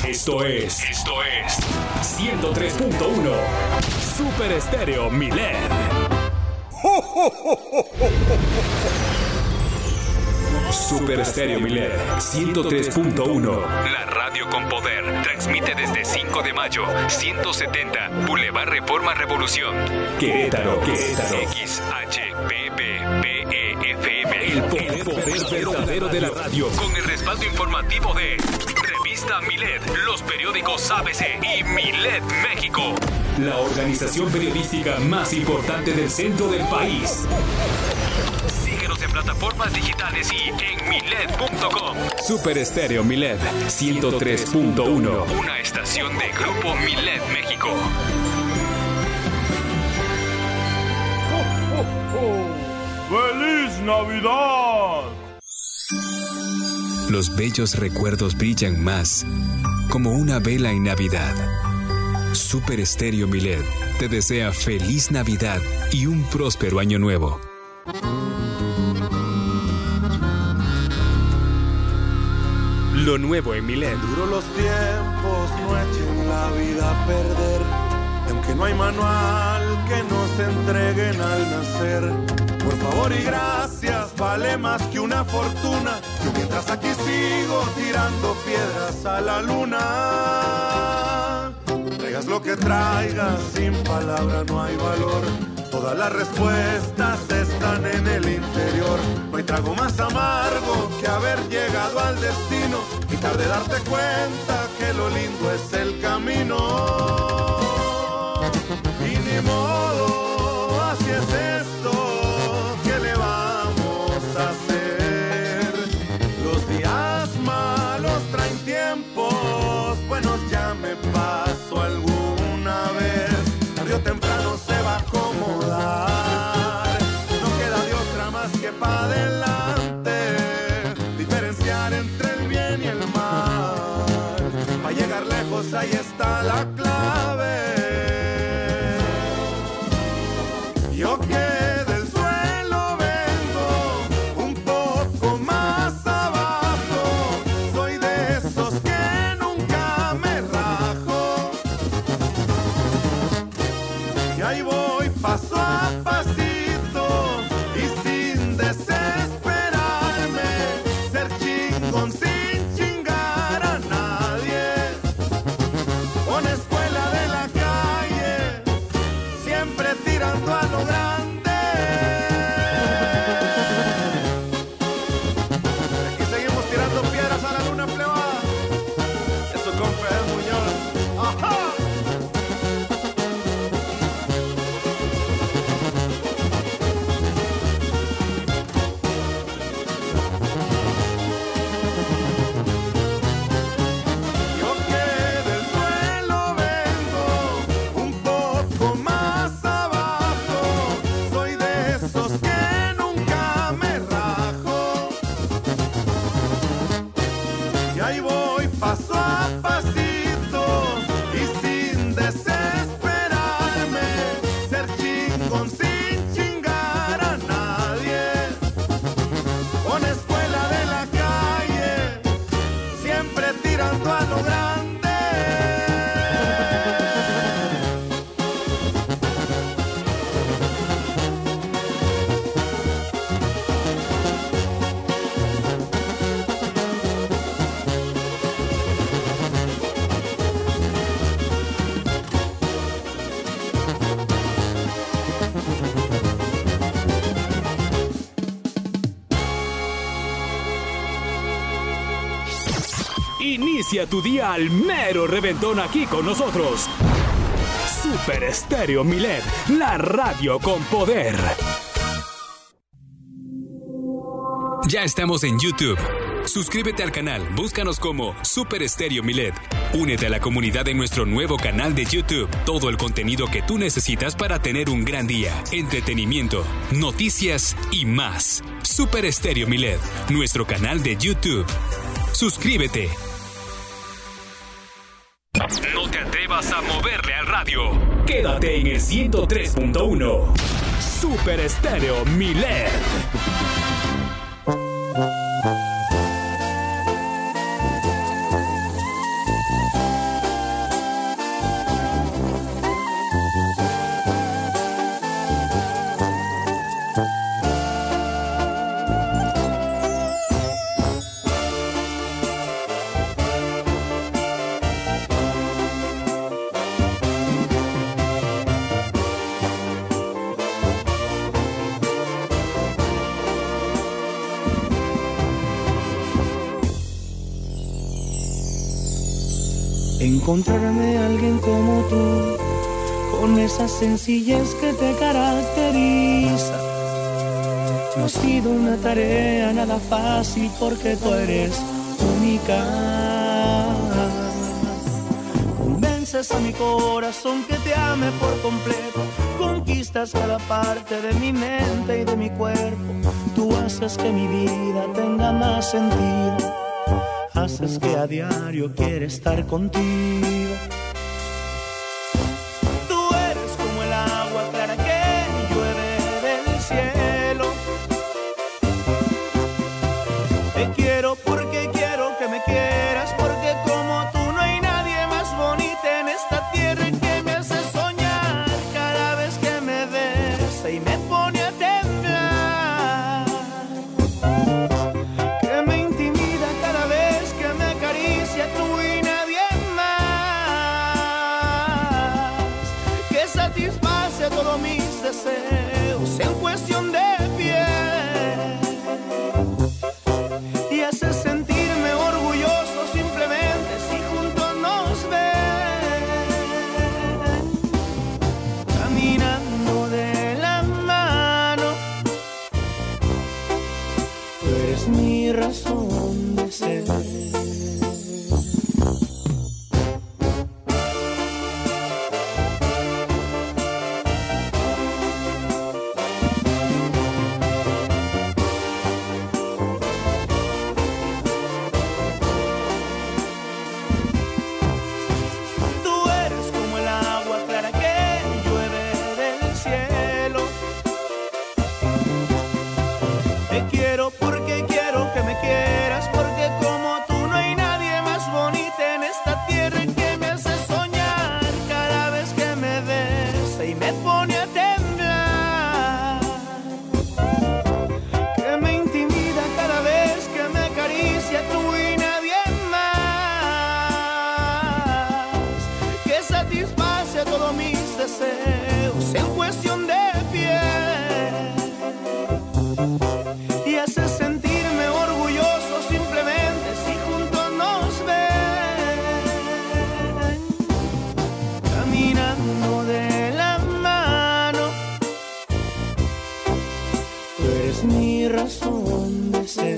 Esto es 103.1 Super Estéreo Milet. Super Estéreo Milet 103.1. La radio con poder. Transmite desde 5 de mayo, 170, Boulevard Reforma Revolución. Querétaro. XHPPBEFM. El poder verdadero de la radio. Con el respaldo informativo de Revista Milet, los periódicos ABC y Milet México. La organización periodística más importante del centro del país. Síguenos en plataformas digitales y en milet.com. Super Estéreo Milet 103.1. Una estación de Grupo Milet México. ¡Feliz Navidad! Los bellos recuerdos brillan más como una vela en Navidad. Super Estéreo Milet te desea feliz Navidad y un próspero año nuevo. Lo nuevo en Milet. Duro los tiempos, no echen la vida a perder. Y aunque no hay manual que nos entreguen al nacer, por favor y gracias, vale más que una fortuna. Yo mientras aquí sigo tirando piedras a la luna. Traigas lo que traigas, sin palabra no hay valor. Todas las respuestas están en el interior. No hay trago más amargo que haber llegado al destino y tarde darte cuenta que lo lindo es el camino. Y ni modo, así es esto, ¿qué le vamos a hacer? Los días malos traen tiempos buenos, ya me pasó alguna vez. Tarde o temprano se va a acomodar, no queda de otra más que para adelante, diferenciar entre el bien y el mal. Para llegar lejos ahí está la clave. Yo que del suelo vengo un poco más abajo, soy de esos que nunca me rajo. Y ahí voy paso a pasito y sin desesperarme, ser chingón sin chingar a nadie. Con escuela de la calle, siempre tirando a lo grande. Aquí seguimos tirando piedras a la luna plebada. Eso con Fede Muñoz. ¡Ajá! Yo que del suelo vengo un poco más abajo, soy de esos que nunca me rajo. Y ahí voy paso a pasito y sin desesperarme, ser chingón sin chingar a nadie. Con escuela de la calle, siempre tirando a lo grande. Inicia tu día al mero reventón aquí con nosotros. Super Estéreo Milet, la radio con poder. Ya estamos en YouTube. Suscríbete al canal, búscanos como Super Estéreo Milet. Únete a la comunidad de nuestro nuevo canal de YouTube. Todo el contenido que tú necesitas para tener un gran día. Entretenimiento, noticias y más. Super Estéreo Milet, nuestro canal de YouTube. Suscríbete. No te atrevas a moverle al radio. Quédate en el 103.1 Super Estéreo Milet. encontrarme a alguien como tú, con esa sencillez que te caracteriza. No ha sido una tarea nada fácil porque tú eres única. Convences a mi corazón que te ame por completo, conquistas cada parte de mi mente y de mi cuerpo. Tú haces que mi vida tenga más sentido, haces que a diario quiera estar contigo. Tú eres como el agua clara que llueve del cielo. Te quiero porque quiero que me quieras, porque como tú no hay nadie más bonita en esta tierra, que me hace soñar cada vez que me besa y me pone a temblar, que me intimida cada vez que me acaricia tú y nadie más, que satisface todos mis deseos en cuestión de piel y hace sentirme orgulloso simplemente si juntos nos ven, caminando de la mano. Tú eres mi razón de ser. Tú eres como el agua clara que llueve del cielo. Te quiero porque quiero que me quieras, porque como tú no hay nadie más bonita en esta tierra, que me hace soñar cada vez que me besa y me pone a temblar, que me intimida cada vez que me acaricia tú y nadie más, que satisface todos mis deseos en cuestión de piel y hace sentirme orgulloso simplemente si juntos nos ven, caminando de la mano. Tú eres mi razón de ser.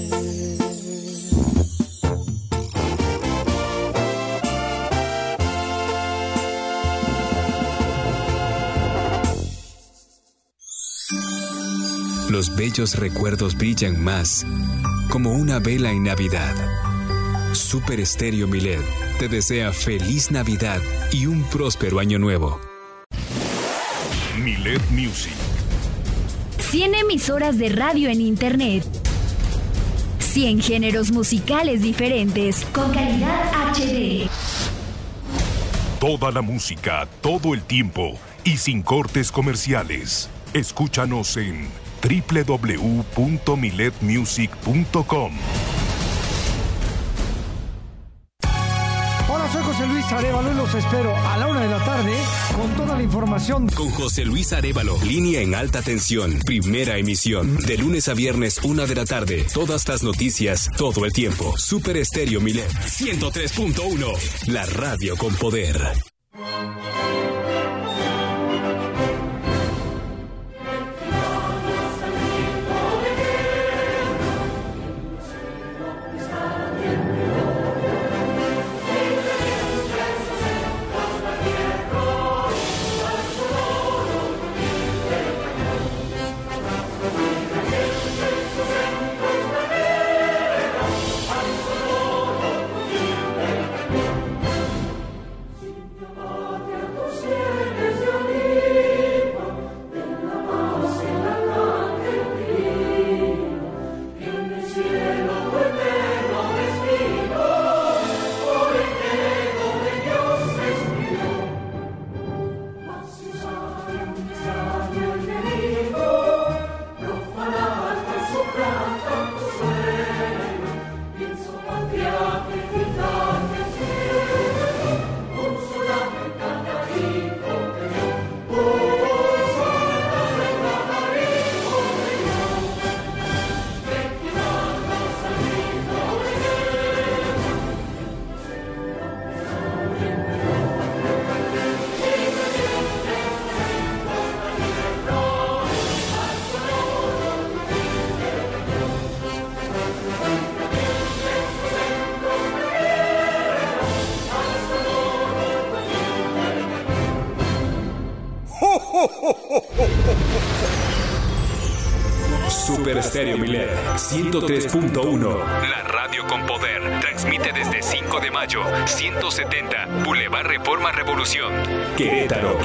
Los bellos recuerdos brillan más, como una vela en Navidad. Super Estéreo Milet te desea feliz Navidad y un próspero año nuevo. Milet Music. 100 emisoras de radio en internet. 100 géneros musicales diferentes con calidad HD. Toda la música, todo el tiempo y sin cortes comerciales. Escúchanos en www.miletmusic.com. Hola, soy José Luis Arévalo y los espero a la 1 de la tarde con toda la información. Con José Luis Arévalo, línea en alta tensión, primera emisión, de lunes a viernes 1 de la tarde. Todas las noticias, todo el tiempo. Super Estéreo Milet 103.1, la radio con poder. Super Estéreo Milet 103.1. La radio con poder. Transmite desde 5 de mayo, 170, Boulevard Reforma Revolución. Querétaro.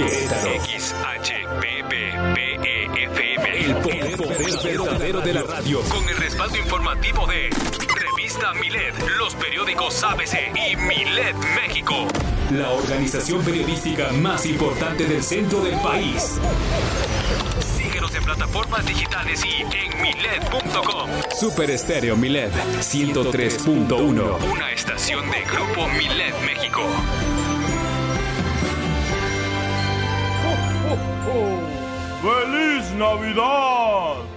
XHPPBEFM. El poder verdadero de la radio. Con el respaldo informativo de Revista Milet, los periódicos ABC y Milet México. La organización periodística más importante del centro del país. Síguenos en plataformas digitales y en milet.com. Super Estéreo Milet 103.1. Una estación de Grupo Milet México. ¡Feliz Navidad!